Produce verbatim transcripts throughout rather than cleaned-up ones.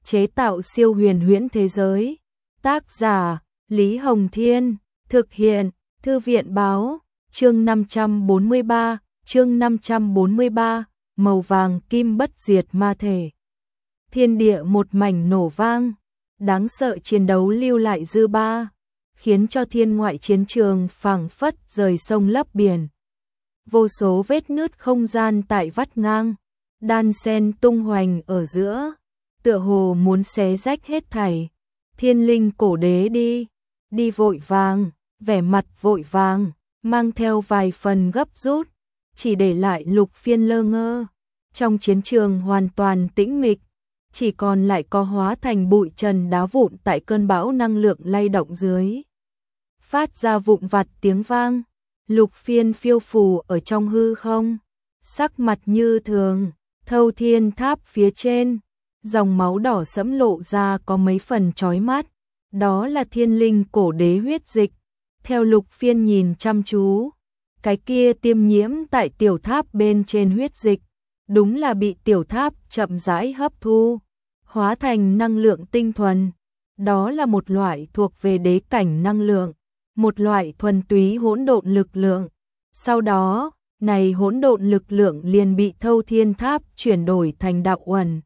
chế tạo siêu huyền huyễn thế giới. Tác giả Lý Hồng Thiên, thực hiện Thư viện Báo, chương năm trăm bốn mươi ba, chương năm trăm bốn mươi ba, màu vàng kim bất diệt ma thể. Thiên địa một mảnh nổ vang, đáng sợ chiến đấu lưu lại dư ba, khiến cho thiên ngoại chiến trường phảng phất rời sông lấp biển. Vô số vết nứt không gian tại vắt ngang, đan sen tung hoành ở giữa, tựa hồ muốn xé rách hết thảy. Thiên linh cổ đế đi, đi vội vàng, vẻ mặt vội vàng, mang theo vài phần gấp rút, chỉ để lại Lục Phiên lơ ngơ. Trong chiến trường hoàn toàn tĩnh mịch, chỉ còn lại có hóa thành bụi trần đá vụn tại cơn bão năng lượng lay động dưới. Phát ra vụn vặt tiếng vang, Lục Phiên phiêu phù ở trong hư không, sắc mặt như thường, Thâu Thiên Tháp phía trên, dòng máu đỏ sẫm lộ ra có mấy phần chói mắt, đó là thiên linh cổ đế huyết dịch. Theo Lục Phiên nhìn chăm chú, cái kia tiêm nhiễm tại tiểu tháp bên trên huyết dịch, đúng là bị tiểu tháp chậm rãi hấp thu, hóa thành năng lượng tinh thuần. Đó là một loại thuộc về đế cảnh năng lượng, một loại thuần túy hỗn độn lực lượng. Sau đó, này hỗn độn lực lượng liền bị Thâu Thiên Tháp chuyển đổi thành đạo uẩn.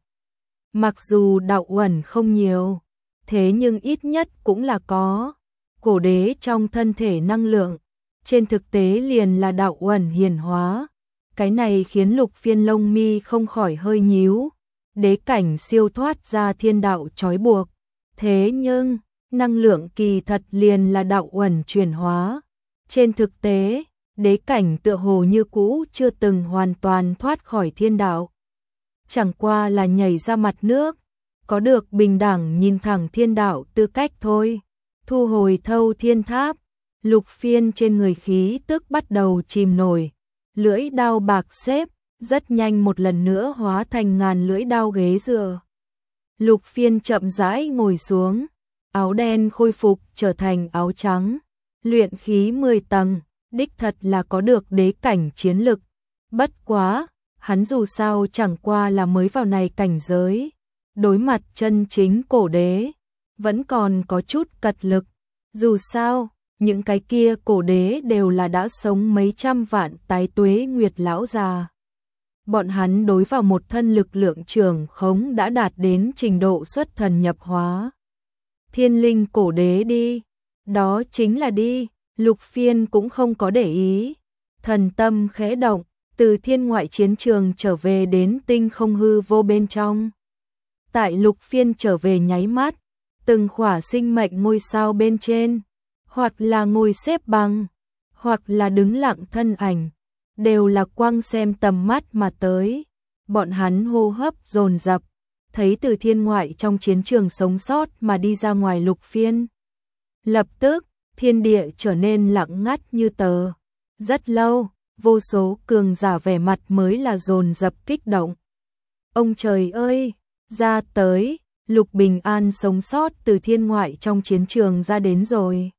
Mặc dù đạo uẩn không nhiều, thế nhưng ít nhất cũng là có cổ đế trong thân thể năng lượng, trên thực tế liền là đạo uẩn hiển hóa. Cái này khiến Lục Phiên lông mi không khỏi hơi nhíu, đế cảnh siêu thoát ra thiên đạo trói buộc. Thế nhưng, năng lượng kỳ thật liền là đạo uẩn chuyển hóa. Trên thực tế, đế cảnh tựa hồ như cũ chưa từng hoàn toàn thoát khỏi thiên đạo. Chẳng qua là nhảy ra mặt nước, có được bình đẳng nhìn thẳng thiên đạo tư cách thôi. Thu hồi Thâu Thiên Tháp, Lục Phiên trên người khí tức bắt đầu chìm nổi. Lưỡi đao bạc xếp, rất nhanh một lần nữa hóa thành ngàn lưỡi đao ghế dựa. Lục Phiên chậm rãi ngồi xuống, áo đen khôi phục trở thành áo trắng. Luyện khí mười tầng, đích thật là có được đế cảnh chiến lực. Bất quá, hắn dù sao chẳng qua là mới vào này cảnh giới. Đối mặt chân chính cổ đế, vẫn còn có chút cật lực. Dù sao, những cái kia cổ đế đều là đã sống mấy trăm vạn tái tuế nguyệt lão già. Bọn hắn đối vào một thân lực lượng trường khống đã đạt đến trình độ xuất thần nhập hóa. Thiên linh cổ đế đi, đó chính là đi. Lục Phiên cũng không có để ý, thần tâm khẽ động, từ thiên ngoại chiến trường trở về đến tinh không hư vô bên trong. Tại Lục Phiên trở về nháy mắt, từng khỏa sinh mệnh ngôi sao bên trên, hoặc là ngồi xếp bằng, hoặc là đứng lặng thân ảnh, đều là quang xem tầm mắt mà tới. Bọn hắn hô hấp dồn dập, thấy từ thiên ngoại trong chiến trường sống sót mà đi ra ngoài Lục Phiên. Lập tức, thiên địa trở nên lặng ngắt như tờ. Rất lâu, vô số cường giả vẻ mặt mới là dồn dập kích động. Ông trời ơi, ra tới, Lục Bình An sống sót từ thiên ngoại trong chiến trường ra đến rồi.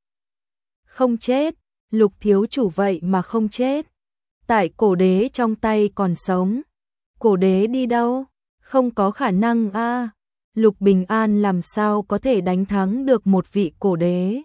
Không chết, Lục thiếu chủ vậy mà không chết. Tại cổ đế trong tay còn sống. Cổ đế đi đâu? Không có khả năng a. À. Lục Bình An làm sao có thể đánh thắng được một vị cổ đế?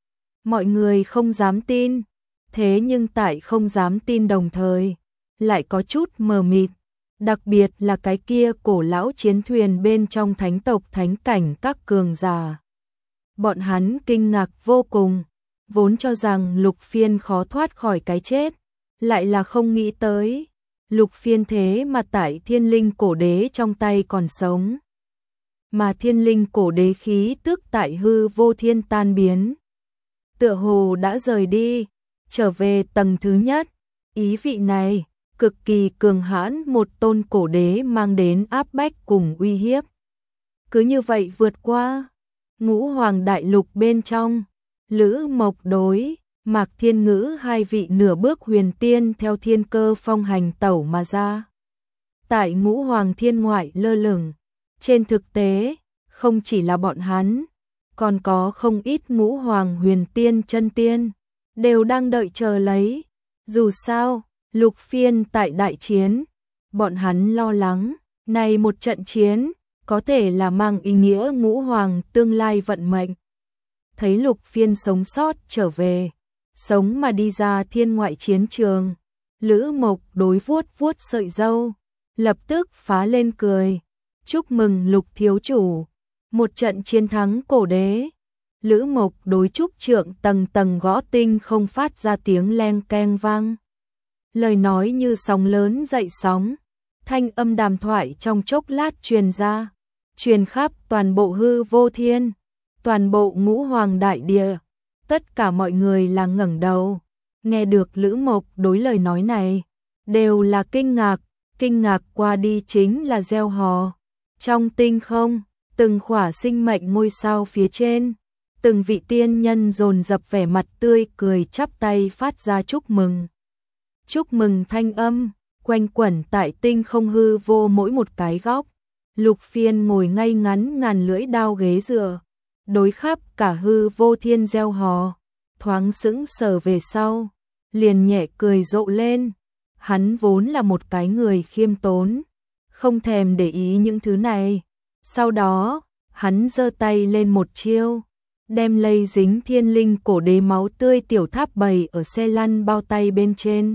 Mọi người không dám tin, thế nhưng tại không dám tin đồng thời, lại có chút mờ mịt, đặc biệt là cái kia cổ lão chiến thuyền bên trong thánh tộc thánh cảnh các cường giả. Bọn hắn kinh ngạc vô cùng, vốn cho rằng Lục Phiên khó thoát khỏi cái chết, lại là không nghĩ tới, Lục Phiên thế mà tại thiên linh cổ đế trong tay còn sống. Mà thiên linh cổ đế khí tức tại hư vô thiên tan biến. Tựa hồ đã rời đi, trở về tầng thứ nhất. Ý vị này, cực kỳ cường hãn một tôn cổ đế mang đến áp bách cùng uy hiếp. Cứ như vậy vượt qua, Ngũ Hoàng Đại Lục bên trong, Lữ Mộc đối, Mạc Thiên Ngữ hai vị nửa bước huyền tiên theo thiên cơ phong hành tẩu mà ra. Tại Ngũ Hoàng Thiên ngoại lơ lửng, trên thực tế, không chỉ là bọn hắn, còn có không ít Ngũ Hoàng huyền tiên chân tiên, đều đang đợi chờ lấy. Dù sao, Lục Phiên tại đại chiến, bọn hắn lo lắng, này một trận chiến, có thể là mang ý nghĩa ngũ hoàng tương lai vận mệnh. Thấy Lục Phiên sống sót trở về, sống mà đi ra thiên ngoại chiến trường, Lữ Mộc đối vuốt vuốt sợi râu, lập tức phá lên cười. Chúc mừng Lục thiếu chủ, một trận chiến thắng cổ đế. Lữ Mộc đối trúc trượng tầng tầng gõ tinh không phát ra tiếng leng keng vang. Lời nói như sóng lớn dậy sóng, thanh âm đàm thoại trong chốc lát truyền ra, truyền khắp toàn bộ hư vô thiên, toàn bộ ngũ hoàng đại địa. Tất cả mọi người là ngẩng đầu, nghe được Lữ Mộc đối lời nói này, đều là kinh ngạc, kinh ngạc qua đi chính là reo hò. Trong tinh không, từng khỏa sinh mệnh ngôi sao phía trên, từng vị tiên nhân dồn dập vẻ mặt tươi cười chắp tay phát ra chúc mừng. Chúc mừng thanh âm, quanh quẩn tại tinh không hư vô mỗi một cái góc. Lục Phiên ngồi ngay ngắn ngàn lưỡi đao ghế dựa, đối khắp cả hư vô thiên reo hò, thoáng sững sờ về sau, liền nhẹ cười rộ lên. Hắn vốn là một cái người khiêm tốn, không thèm để ý những thứ này. Sau đó, hắn giơ tay lên một chiêu, đem lây dính thiên linh cổ đế máu tươi tiểu tháp bày ở xe lăn bao tay bên trên.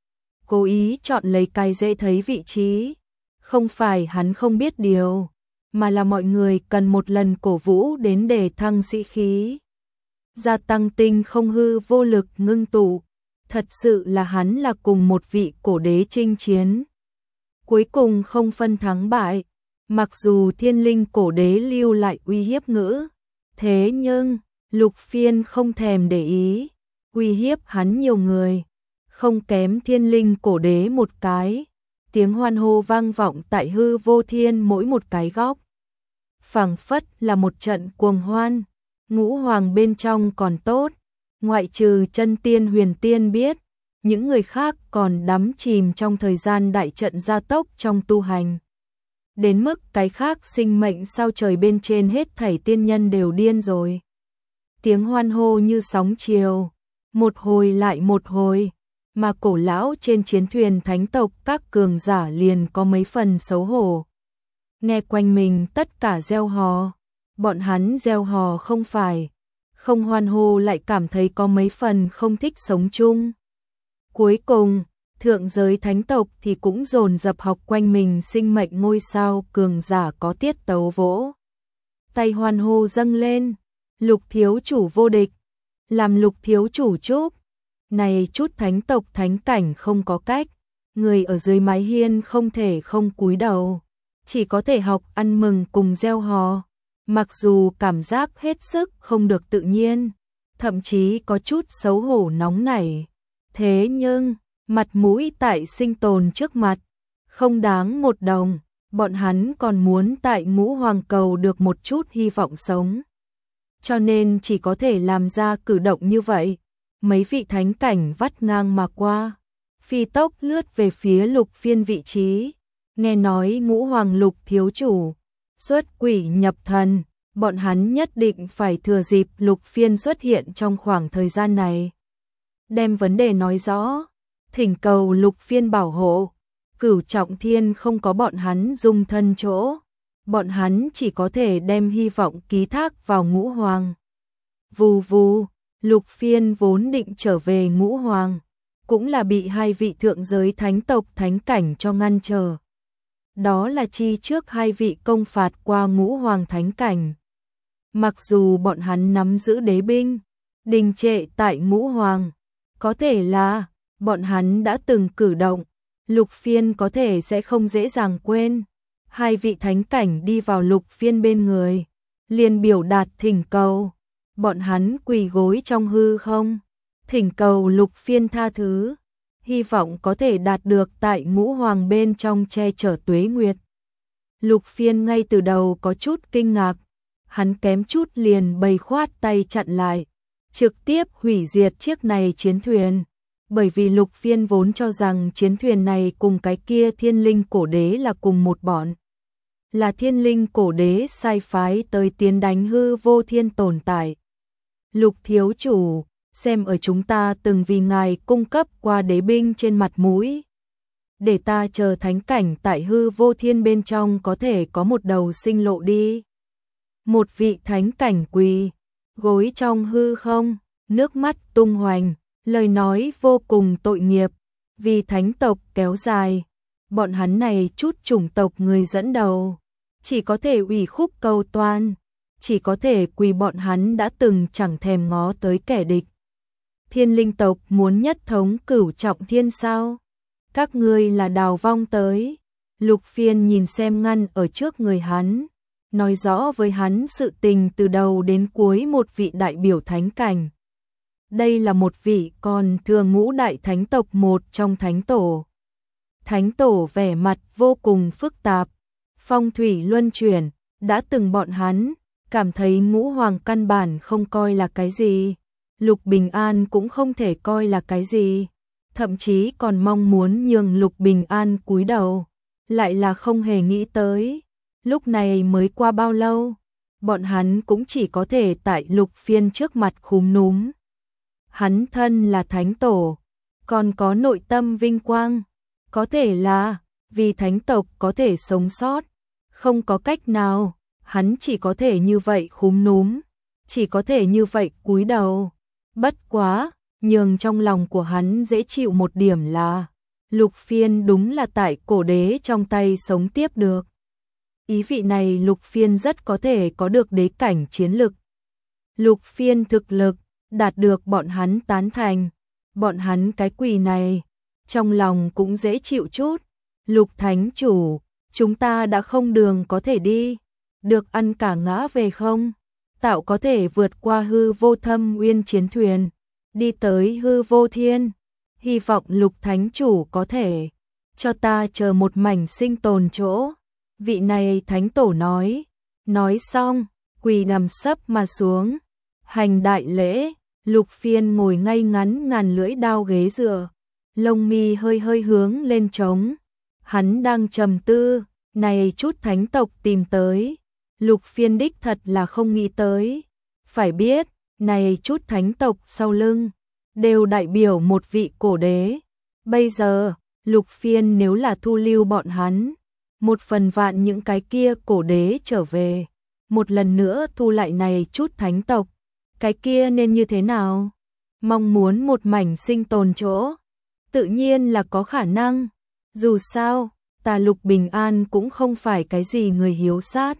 Cố ý chọn lấy cái dễ thấy vị trí, không phải hắn không biết điều, mà là mọi người cần một lần cổ vũ đến để thăng sĩ khí, gia tăng tinh không hư vô lực ngưng tụ. Thật sự là hắn là cùng một vị cổ đế chinh chiến, cuối cùng không phân thắng bại. Mặc dù thiên linh cổ đế lưu lại uy hiếp ngữ, thế nhưng Lục Phiên không thèm để ý, uy hiếp hắn nhiều người, không kém thiên linh cổ đế một cái. Tiếng hoan hô vang vọng tại hư vô thiên mỗi một cái góc, phảng phất là một trận cuồng hoan. Ngũ hoàng bên trong còn tốt, ngoại trừ chân tiên huyền tiên biết, những người khác còn đắm chìm trong thời gian đại trận gia tốc trong tu hành. Đến mức cái khác sinh mệnh sao trời bên trên hết thảy tiên nhân đều điên rồi. Tiếng hoan hô như sóng chiều, một hồi lại một hồi, mà cổ lão trên chiến thuyền thánh tộc các cường giả liền có mấy phần xấu hổ. Nghe quanh mình tất cả reo hò, bọn hắn reo hò không phải, không hoan hô lại cảm thấy có mấy phần không thích sống chung. Cuối cùng, thượng giới thánh tộc thì cũng dồn dập học quanh mình sinh mệnh ngôi sao cường giả có tiết tấu vỗ tay hoan hô dâng lên. Lục thiếu chủ vô địch, làm Lục thiếu chủ chúc. Này chút thánh tộc thánh cảnh không có cách, người ở dưới mái hiên không thể không cúi đầu, chỉ có thể học ăn mừng cùng reo hò. Mặc dù cảm giác hết sức không được tự nhiên, thậm chí có chút xấu hổ nóng nảy, thế nhưng mặt mũi tại sinh tồn trước mặt, không đáng một đồng, bọn hắn còn muốn tại ngũ hoàng cầu được một chút hy vọng sống. Cho nên chỉ có thể làm ra cử động như vậy. Mấy vị thánh cảnh vắt ngang mà qua, phi tốc lướt về phía Lục Phiên vị trí. Nghe nói ngũ hoàng Lục thiếu chủ xuất quỷ nhập thần, bọn hắn nhất định phải thừa dịp Lục Phiên xuất hiện trong khoảng thời gian này, đem vấn đề nói rõ, thỉnh cầu Lục Phiên bảo hộ. Cửu trọng thiên không có bọn hắn dung thân chỗ, bọn hắn chỉ có thể đem hy vọng ký thác vào ngũ hoàng. Vù vù, Lục Phiên vốn định trở về ngũ hoàng, cũng là bị hai vị thượng giới thánh tộc thánh cảnh cho ngăn trở. Đó là chi trước hai vị công phạt qua ngũ hoàng thánh cảnh. Mặc dù bọn hắn nắm giữ đế binh, đình trệ tại ngũ hoàng, có thể là bọn hắn đã từng cử động, Lục Phiên có thể sẽ không dễ dàng quên. Hai vị thánh cảnh đi vào Lục Phiên bên người, liền biểu đạt thỉnh cầu. Bọn hắn quỳ gối trong hư không, thỉnh cầu Lục Phiên tha thứ, hy vọng có thể đạt được tại ngũ hoàng bên trong che chở tuế nguyệt. Lục Phiên ngay từ đầu có chút kinh ngạc, hắn kém chút liền bày khoát tay chặn lại, trực tiếp hủy diệt chiếc này chiến thuyền. Bởi vì Lục Phiên vốn cho rằng chiến thuyền này cùng cái kia thiên linh cổ đế là cùng một bọn. Là thiên linh cổ đế sai phái tới tiến đánh hư vô thiên tồn tại. Lục thiếu chủ, xem ở chúng ta từng vì ngài cung cấp qua đế binh trên mặt mũi, để ta chờ thánh cảnh tại hư vô thiên bên trong có thể có một đầu sinh lộ đi. Một vị thánh cảnh quỳ gối trong hư không, nước mắt tung hoành, lời nói vô cùng tội nghiệp, vì thánh tộc kéo dài, bọn hắn này chút chủng tộc người dẫn đầu, chỉ có thể ủy khúc cầu toan, chỉ có thể quỳ bọn hắn đã từng chẳng thèm ngó tới kẻ địch. Thiên linh tộc muốn nhất thống cửu trọng thiên sao? Các ngươi là đào vong tới. Lục Phiên nhìn xem ngăn ở trước người hắn, nói rõ với hắn sự tình từ đầu đến cuối một vị đại biểu thánh cảnh. Đây là một vị còn thừa ngũ đại thánh tộc một trong thánh tổ. Thánh tổ vẻ mặt vô cùng phức tạp, phong thủy luân chuyển, đã từng bọn hắn cảm thấy ngũ hoàng căn bản không coi là cái gì, Lục Bình An cũng không thể coi là cái gì, thậm chí còn mong muốn nhường Lục Bình An cúi đầu, lại là không hề nghĩ tới. Lúc này mới qua bao lâu, bọn hắn cũng chỉ có thể tại Lục Phiên trước mặt khúm núm. Hắn thân là thánh tổ, còn có nội tâm vinh quang, có thể là vì thánh tộc có thể sống sót, không có cách nào, hắn chỉ có thể như vậy khúm núm, chỉ có thể như vậy cúi đầu. Bất quá, nhường trong lòng của hắn dễ chịu một điểm là Lục Phiên đúng là tại cổ đế trong tay sống tiếp được. Ý vị này Lục Phiên rất có thể có được đế cảnh chiến lực. Lục Phiên thực lực đạt được bọn hắn tán thành, bọn hắn cái quỳ này trong lòng cũng dễ chịu chút. Lục thánh chủ, chúng ta đã không đường có thể đi, được ăn cả ngã về không? Tạo có thể vượt qua hư vô thâm uyên chiến thuyền, đi tới hư vô thiên. Hy vọng Lục thánh chủ có thể cho ta chờ một mảnh sinh tồn chỗ. Vị này thánh tổ nói, nói xong, quỳ nằm sấp mà xuống, hành đại lễ. Lục Phiên ngồi ngay ngắn ngàn lưỡi đao ghế dựa, lông mi hơi hơi hướng lên trống. Hắn đang trầm tư, này chút thánh tộc tìm tới. Lục Phiên đích thật là không nghĩ tới. Phải biết, này chút thánh tộc sau lưng đều đại biểu một vị cổ đế. Bây giờ, Lục Phiên nếu là thu lưu bọn hắn, một phần vạn những cái kia cổ đế trở về, một lần nữa thu lại này chút thánh tộc, cái kia nên như thế nào? Mong muốn một mảnh sinh tồn chỗ, tự nhiên là có khả năng. Dù sao, ta Lục Bình An cũng không phải cái gì người hiếu sát.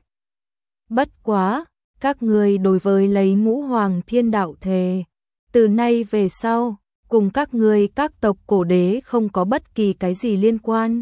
Bất quá, các người đối với lấy ngũ hoàng thiên đạo thề, từ nay về sau, cùng các người các tộc cổ đế không có bất kỳ cái gì liên quan.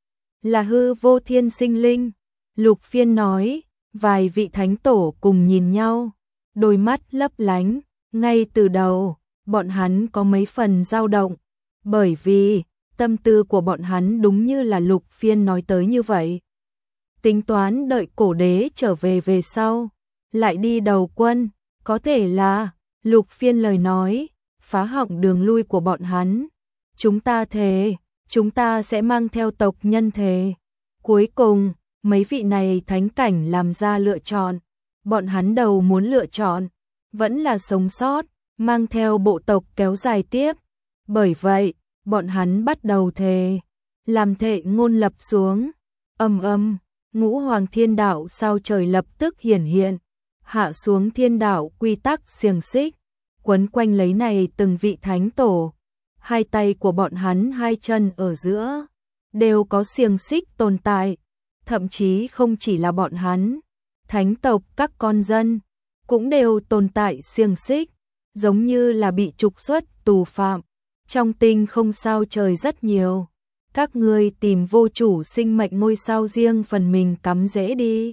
Là hư vô thiên sinh linh. Lục Phiên nói, vài vị thánh tổ cùng nhìn nhau, đôi mắt lấp lánh. Ngay từ đầu, bọn hắn có mấy phần dao động, bởi vì tâm tư của bọn hắn đúng như là Lục Phiên nói tới như vậy. Tính toán đợi cổ đế trở về về sau, lại đi đầu quân, có thể là Lục Phiên lời nói, phá hỏng đường lui của bọn hắn. Chúng ta thề, chúng ta sẽ mang theo tộc nhân thề. Cuối cùng, mấy vị này thánh cảnh làm ra lựa chọn, bọn hắn đầu muốn lựa chọn, vẫn là sống sót, mang theo bộ tộc kéo dài tiếp. Bởi vậy, bọn hắn bắt đầu thề, làm thệ ngôn lập xuống. Âm âm, ngũ hoàng thiên đạo sao trời lập tức hiển hiện, hạ xuống thiên đạo quy tắc xiềng xích, quấn quanh lấy này từng vị thánh tổ. Hai tay của bọn hắn hai chân ở giữa, đều có xiềng xích tồn tại, thậm chí không chỉ là bọn hắn, thánh tộc các con dân, cũng đều tồn tại xiềng xích, giống như là bị trục xuất tù phạm. Trong tinh không sao trời rất nhiều, các ngươi tìm vô chủ sinh mệnh ngôi sao riêng phần mình cắm rễ đi.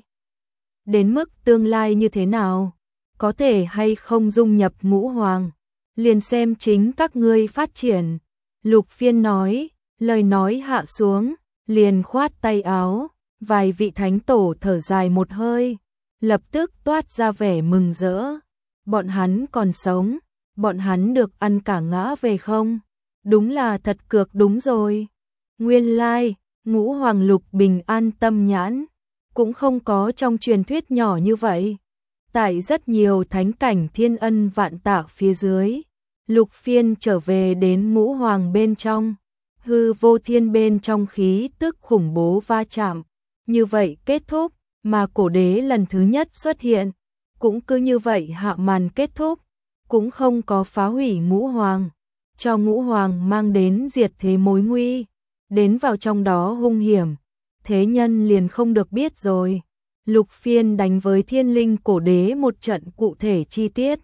Đến mức tương lai như thế nào, có thể hay không dung nhập ngũ hoàng, liền xem chính các ngươi phát triển. Lục Phiên nói, lời nói hạ xuống, liền khoát tay áo, vài vị thánh tổ thở dài một hơi, lập tức toát ra vẻ mừng rỡ. Bọn hắn còn sống, bọn hắn được ăn cả ngã về không? Đúng là thật cược đúng rồi. Nguyên lai, ngũ hoàng Lục Bình An tâm nhãn, cũng không có trong truyền thuyết nhỏ như vậy. Tại rất nhiều thánh cảnh thiên ân vạn tạ phía dưới, Lục Phiên trở về đến ngũ hoàng bên trong. hư vô thiên bên trong khí tức khủng bố va chạm. Như vậy kết thúc, mà cổ đế lần thứ nhất xuất hiện, cũng cứ như vậy hạ màn kết thúc, cũng không có phá hủy ngũ hoàng, cho ngũ hoàng mang đến diệt thế mối nguy, đến vào trong đó hung hiểm, thế nhân liền không được biết rồi. Lục Phiên đánh với thiên linh cổ đế một trận cụ thể chi tiết,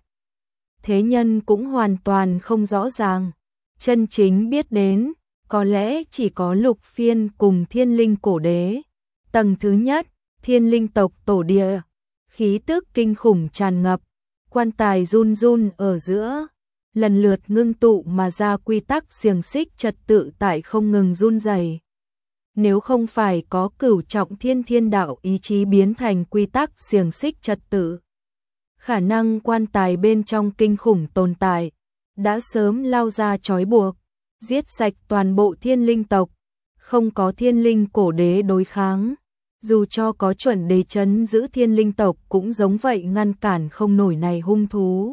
thế nhân cũng hoàn toàn không rõ ràng, chân chính biết đến, có lẽ chỉ có Lục Phiên cùng thiên linh cổ đế. Tầng thứ nhất, thiên linh tộc tổ địa, khí tức kinh khủng tràn ngập, quan tài run run ở giữa, lần lượt ngưng tụ mà ra quy tắc xiềng xích trật tự tại không ngừng run rẩy. Nếu không phải có cửu trọng thiên thiên đạo ý chí biến thành quy tắc xiềng xích trật tự, khả năng quan tài bên trong kinh khủng tồn tại, đã sớm lao ra trói buộc, giết sạch toàn bộ thiên linh tộc, không có thiên linh cổ đế đối kháng. Dù cho có chuẩn đế chấn giữ thiên linh tộc cũng giống vậy ngăn cản không nổi này hung thú.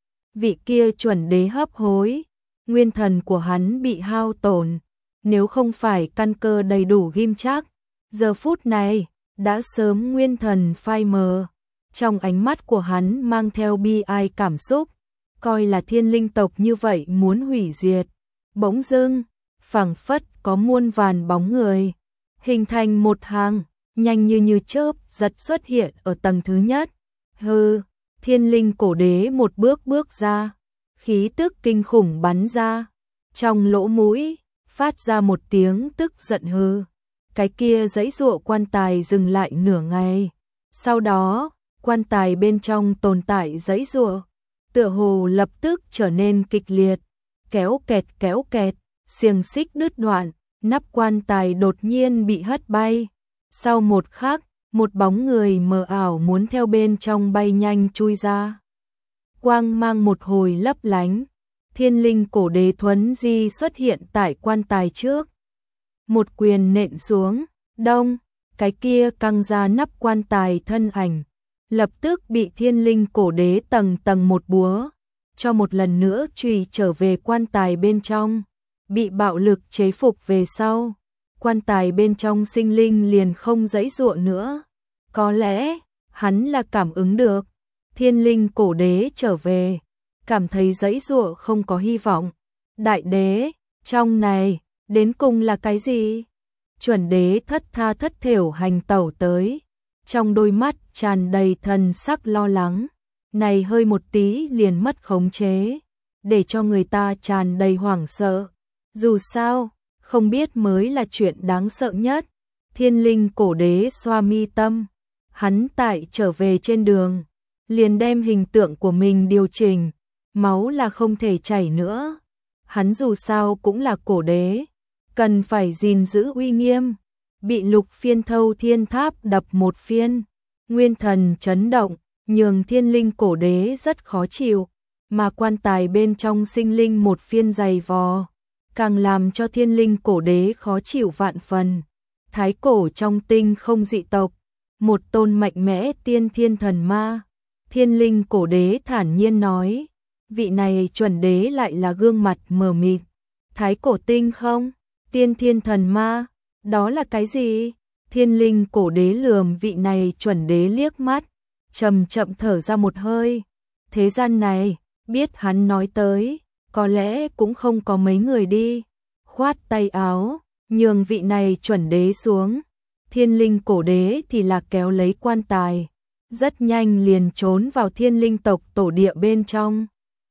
Vị kia chuẩn đế hấp hối, nguyên thần của hắn bị hao tổn, nếu không phải căn cơ đầy đủ ghim chắc, giờ phút này, đã sớm nguyên thần phai mờ. Trong ánh mắt của hắn mang theo bi ai cảm xúc, coi là thiên linh tộc như vậy muốn hủy diệt. Bỗng dưng, phảng phất có muôn vàn bóng người, hình thành một hàng, nhanh như như chớp giật xuất hiện ở tầng thứ nhất. Hừ, thiên linh cổ đế một bước bước ra, khí tức kinh khủng bắn ra, trong lỗ mũi, phát ra một tiếng tức giận hừ. Cái kia giãy giụa quan tài dừng lại nửa ngày, sau đó, quan tài bên trong tồn tại giãy giụa, tựa hồ lập tức trở nên kịch liệt, kéo kẹt kéo kẹt, xiềng xích đứt đoạn, nắp quan tài đột nhiên bị hất bay. Sau một khắc, một bóng người mờ ảo muốn theo bên trong bay nhanh chui ra. Quang mang một hồi lấp lánh, thiên linh cổ đế thuấn di xuất hiện tại quan tài trước. Một quyền nện xuống, đông, cái kia căng ra nắp quan tài thân ảnh, lập tức bị thiên linh cổ đế tầng tầng một búa, cho một lần nữa chùy trở về quan tài bên trong, bị bạo lực chế phục về sau. Quan tài bên trong sinh linh liền không giãy giụa nữa. Có lẽ, hắn là cảm ứng được. Thiên linh cổ đế trở về, cảm thấy giãy giụa không có hy vọng. Đại đế, trong này, đến cùng là cái gì? Chuẩn đế thất tha thất thểu hành tẩu tới. Trong đôi mắt tràn đầy thần sắc lo lắng. Này hơi một tí liền mất khống chế. Để cho người ta tràn đầy hoảng sợ. Dù sao, không biết mới là chuyện đáng sợ nhất. Thiên linh cổ đế xoa mi tâm, hắn tại trở về trên đường, liền đem hình tượng của mình điều chỉnh, máu là không thể chảy nữa. Hắn dù sao cũng là cổ đế, cần phải gìn giữ uy nghiêm. Bị Lục Phiên thâu thiên tháp đập một phiên, nguyên thần chấn động, nhường thiên linh cổ đế rất khó chịu, mà quan tài bên trong sinh linh một phiên dày vò, càng làm cho thiên linh cổ đế khó chịu vạn phần. Thái cổ trong tinh không dị tộc, một tôn mạnh mẽ tiên thiên thần ma. Thiên linh cổ đế thản nhiên nói, vị này chuẩn đế lại là gương mặt mờ mịt. Thái cổ tinh không, tiên thiên thần ma, đó là cái gì? Thiên linh cổ đế lườm vị này chuẩn đế liếc mắt, chậm chậm thở ra một hơi. Thế gian này, biết hắn nói tới, có lẽ cũng không có mấy người đi. Khoát tay áo, nhường vị này chuẩn đế xuống. Thiên linh cổ đế thì là kéo lấy quan tài, rất nhanh liền trốn vào thiên linh tộc tổ địa bên trong.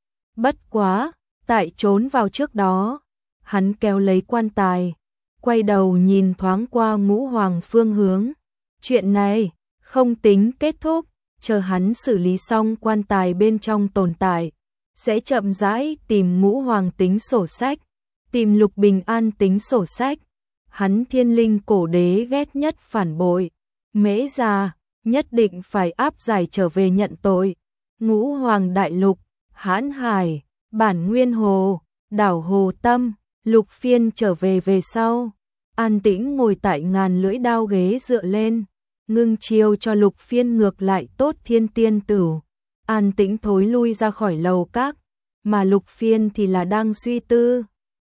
Bất quá, tại trốn vào trước đó, hắn kéo lấy quan tài, quay đầu nhìn thoáng qua ngũ hoàng phương hướng. Chuyện này, không tính kết thúc, chờ hắn xử lý xong quan tài bên trong tồn tại, sẽ chậm rãi tìm ngũ hoàng tính sổ sách, tìm Lục Bình An tính sổ sách. Hắn thiên linh cổ đế ghét nhất phản bội, mễ già, nhất định phải áp giải trở về nhận tội. Ngũ hoàng đại lục, Hãn Hải, Bản Nguyên Hồ, đảo Hồ Tâm, Lục Phiên trở về về sau, an tĩnh ngồi tại ngàn lưỡi đao ghế dựa lên, ngưng chiêu cho Lục Phiên ngược lại tốt thiên tiên tử, an tĩnh thối lui ra khỏi lầu các, mà Lục Phiên thì là đang suy tư.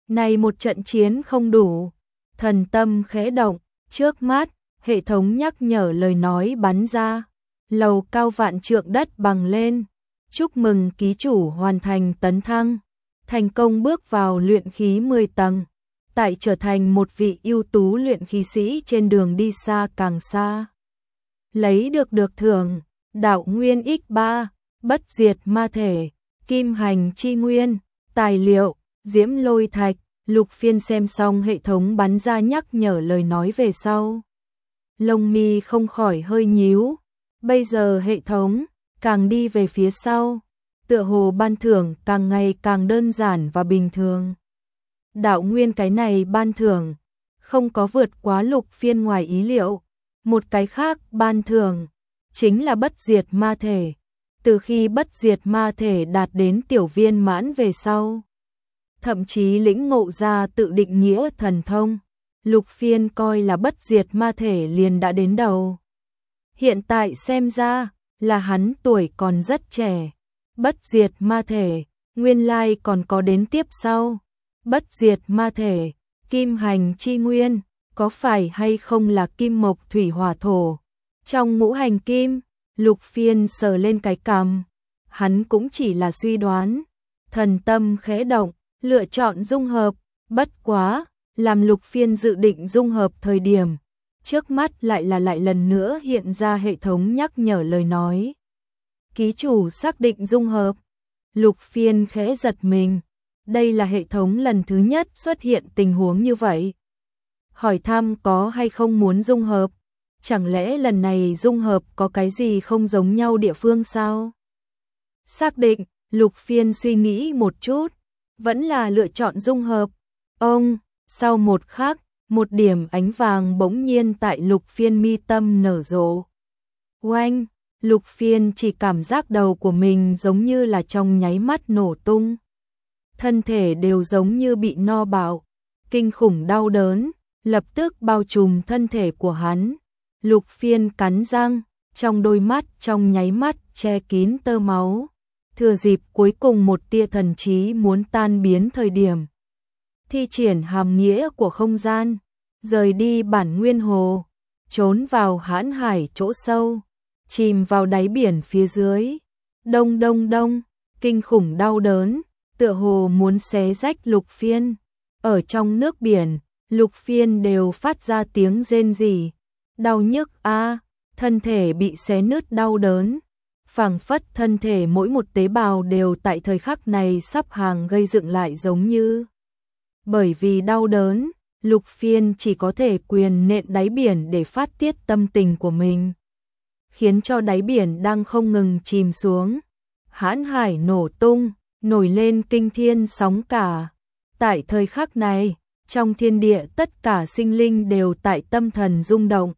Này một trận chiến không đủ, thần tâm khẽ động, trước mắt, hệ thống nhắc nhở lời nói bắn ra. Lầu cao vạn trượng đất bằng lên. Chúc mừng ký chủ hoàn thành tấn thăng, thành công bước vào luyện khí mười tầng, tại trở thành một vị ưu tú luyện khí sĩ trên đường đi xa càng xa. Lấy được được thưởng, đạo nguyên x ba, bất diệt ma thể, kim hành chi nguyên, tài liệu, diễm lôi thạch. Lục Phiên xem xong hệ thống bắn ra nhắc nhở lời nói về sau. Lông mi không khỏi hơi nhíu, bây giờ hệ thống càng đi về phía sau, tựa hồ ban thưởng càng ngày càng đơn giản và bình thường. Đạo nguyên cái này ban thưởng không có vượt quá Lục Phiên ngoài ý liệu. Một cái khác ban thưởng chính là bất diệt ma thể. Từ khi bất diệt ma thể đạt đến tiểu viên mãn về sau, thậm chí lĩnh ngộ ra tự định nghĩa thần thông, Lục Phiên coi là bất diệt ma thể liền đã đến đầu. Hiện tại xem ra là hắn tuổi còn rất trẻ. Bất diệt ma thể, nguyên lai còn có đến tiếp sau. Bất diệt ma thể, kim hành chi nguyên, có phải hay không là kim mộc thủy hỏa thổ? Trong ngũ hành kim, Lục Phiên sờ lên cái cằm, hắn cũng chỉ là suy đoán. Thần tâm khẽ động, lựa chọn dung hợp, bất quá, làm Lục Phiên dự định dung hợp thời điểm, trước mắt lại là lại lần nữa hiện ra hệ thống nhắc nhở lời nói. Ký chủ xác định dung hợp. Lục Phiên khẽ giật mình, đây là hệ thống lần thứ nhất xuất hiện tình huống như vậy. Hỏi thăm có hay không muốn dung hợp, chẳng lẽ lần này dung hợp có cái gì không giống nhau địa phương sao? Xác định, Lục Phiên suy nghĩ một chút, vẫn là lựa chọn dung hợp. Ông, sau một khắc, một điểm ánh vàng bỗng nhiên tại Lục Phiên mi tâm nở rộ. Oanh, Lục Phiên chỉ cảm giác đầu của mình giống như là trong nháy mắt nổ tung. Thân thể đều giống như bị no bạo, kinh khủng đau đớn, lập tức bao trùm thân thể của hắn. Lục Phiên cắn răng, trong đôi mắt trong nháy mắt che kín tơ máu. Thừa dịp cuối cùng một tia thần trí muốn tan biến thời điểm, thi triển hàm nghĩa của không gian, rời đi bản nguyên hồ, trốn vào hãn hải chỗ sâu, chìm vào đáy biển phía dưới. Đông đông đông, kinh khủng đau đớn, tựa hồ muốn xé rách Lục Phiên. Ở trong nước biển, Lục Phiên đều phát ra tiếng rên rỉ. Đau nhức a, thân thể bị xé nứt đau đớn. Phảng phất thân thể mỗi một tế bào đều tại thời khắc này sắp hàng gây dựng lại giống như. Bởi vì đau đớn, Lục Phiên chỉ có thể quyền nện đáy biển để phát tiết tâm tình của mình, khiến cho đáy biển đang không ngừng chìm xuống. Hãn hải nổ tung, nổi lên kinh thiên sóng cả. Tại thời khắc này, trong thiên địa tất cả sinh linh đều tại tâm thần rung động.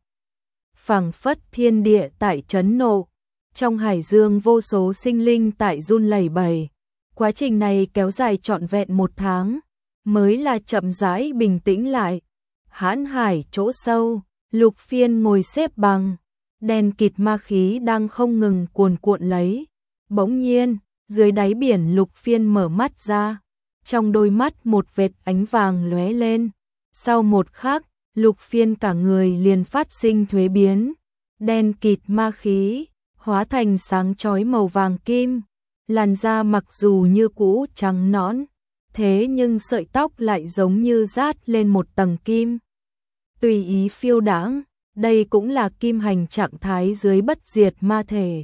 Phảng phất thiên địa tại chấn nộ. Trong hải dương vô số sinh linh tại run lẩy bẩy. Quá trình này kéo dài trọn vẹn một tháng, mới là chậm rãi bình tĩnh lại. Hãn hải chỗ sâu, Lục Phiên ngồi xếp bằng, đèn kịt ma khí đang không ngừng cuồn cuộn lấy. Bỗng nhiên, dưới đáy biển Lục Phiên mở mắt ra, trong đôi mắt một vệt ánh vàng lóe lên. Sau một khắc, Lục Phiên cả người liền phát sinh thuế biến, đèn kịt ma khí hóa thành sáng chói màu vàng kim, làn da mặc dù như cũ trắng nõn, thế nhưng sợi tóc lại giống như dát lên một tầng kim. Tùy ý phiêu đãng, đây cũng là kim hành trạng thái dưới bất diệt ma thể.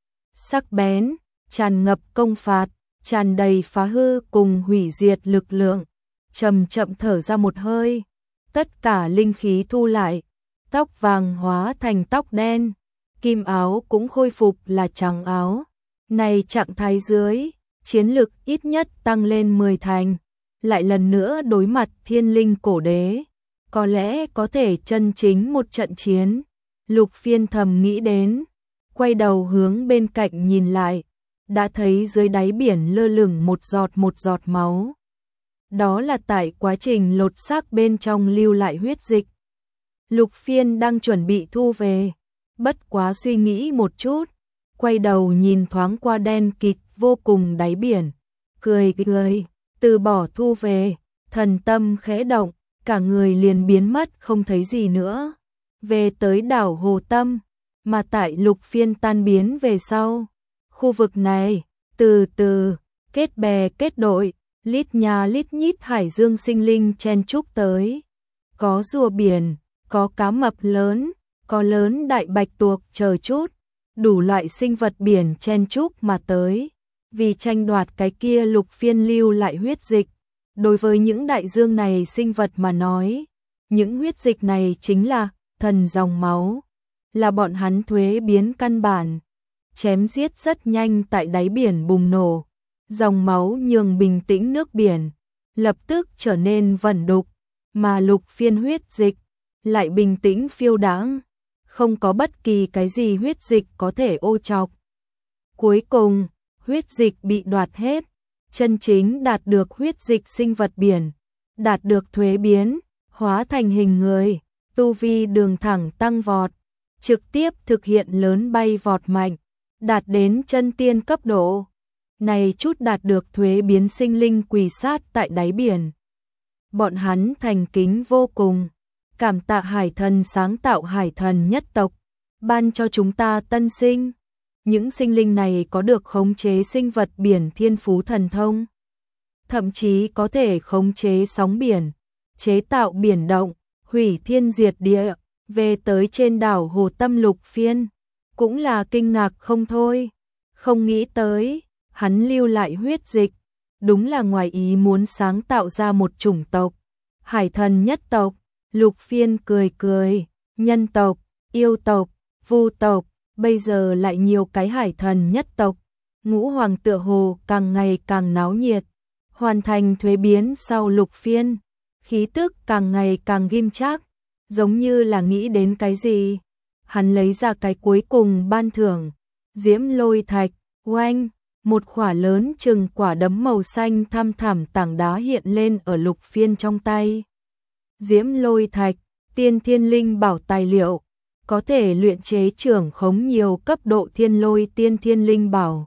Sắc bén, tràn ngập công phạt, tràn đầy phá hư cùng hủy diệt lực lượng. Chậm chậm thở ra một hơi, tất cả linh khí thu lại, tóc vàng hóa thành tóc đen. Kim áo cũng khôi phục là trắng áo. Này trạng thái dưới, chiến lực ít nhất tăng lên mười thành. Lại lần nữa đối mặt thiên linh cổ đế, có lẽ có thể chân chính một trận chiến. Lục Phiên thầm nghĩ đến, quay đầu hướng bên cạnh nhìn lại, đã thấy dưới đáy biển lơ lửng một giọt một giọt máu. Đó là tại quá trình lột xác bên trong lưu lại huyết dịch. Lục Phiên đang chuẩn bị thu về, bất quá suy nghĩ một chút, quay đầu nhìn thoáng qua đen kịt vô cùng đáy biển, cười cười, từ bỏ thu về, thần tâm khẽ động, cả người liền biến mất không thấy gì nữa. Về tới đảo Hồ Tâm, mà tại Lục Phiên tan biến về sau, khu vực này từ từ kết bè kết đội, lít nhà lít nhít hải dương sinh linh chen chúc tới. Có rùa biển, có cá mập lớn, có lớn đại bạch tuộc chờ chút, đủ loại sinh vật biển chen chúc mà tới, vì tranh đoạt cái kia Lục Phiên lưu lại huyết dịch. Đối với những đại dương này sinh vật mà nói, những huyết dịch này chính là thần dòng máu, là bọn hắn thuế biến căn bản. Chém giết rất nhanh tại đáy biển bùng nổ, dòng máu nhường bình tĩnh nước biển, lập tức trở nên vẩn đục, mà Lục Phiên huyết dịch lại bình tĩnh phiêu đãng, không có bất kỳ cái gì huyết dịch có thể ô chọc. Cuối cùng, huyết dịch bị đoạt hết, chân chính đạt được huyết dịch sinh vật biển, đạt được thuế biến, hóa thành hình người, tu vi đường thẳng tăng vọt, trực tiếp thực hiện lớn bay vọt mạnh, đạt đến chân tiên cấp độ. Này chút đạt được thuế biến sinh linh quỳ sát tại đáy biển. Bọn hắn thành kính vô cùng, cảm tạ hải thần sáng tạo hải thần nhất tộc, ban cho chúng ta tân sinh. Những sinh linh này có được khống chế sinh vật biển thiên phú thần thông, thậm chí có thể khống chế sóng biển, chế tạo biển động, hủy thiên diệt địa. Về tới trên đảo Hồ Tâm Lục Phiên, cũng là kinh ngạc không thôi, không nghĩ tới, hắn lưu lại huyết dịch, đúng là ngoài ý muốn sáng tạo ra một chủng tộc, hải thần nhất tộc. Lục Phiên cười cười, nhân tộc, yêu tộc, vu tộc, bây giờ lại nhiều cái hải thần nhất tộc. Ngũ hoàng tựa hồ càng ngày càng náo nhiệt, hoàn thành thuế biến sau Lục Phiên, khí tức càng ngày càng ghim chắc, giống như là nghĩ đến cái gì. Hắn lấy ra cái cuối cùng ban thưởng, Diễm Lôi Thạch, oanh, một khỏa lớn chừng quả đấm màu xanh thăm thẳm tảng đá hiện lên ở Lục Phiên trong tay. Diễm Lôi Thạch, tiên thiên linh bảo tài liệu, có thể luyện chế trưởng khống nhiều cấp độ thiên lôi tiên thiên linh bảo,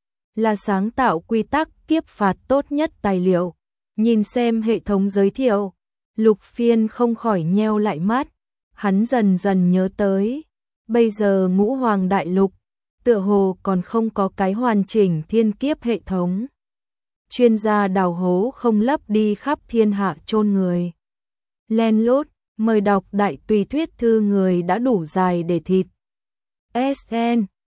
là sáng tạo quy tắc kiếp phạt tốt nhất tài liệu. Nhìn xem hệ thống giới thiệu, Lục Phiên không khỏi nheo lại mắt, hắn dần dần nhớ tới, bây giờ Ngũ Hoàng Đại Lục, tựa hồ còn không có cái hoàn chỉnh thiên kiếp hệ thống. Chuyên gia đào hố không lấp đi khắp thiên hạ chôn người. Len lút, mời đọc đại tùy thuyết thư người đã đủ dài để thịt. ét en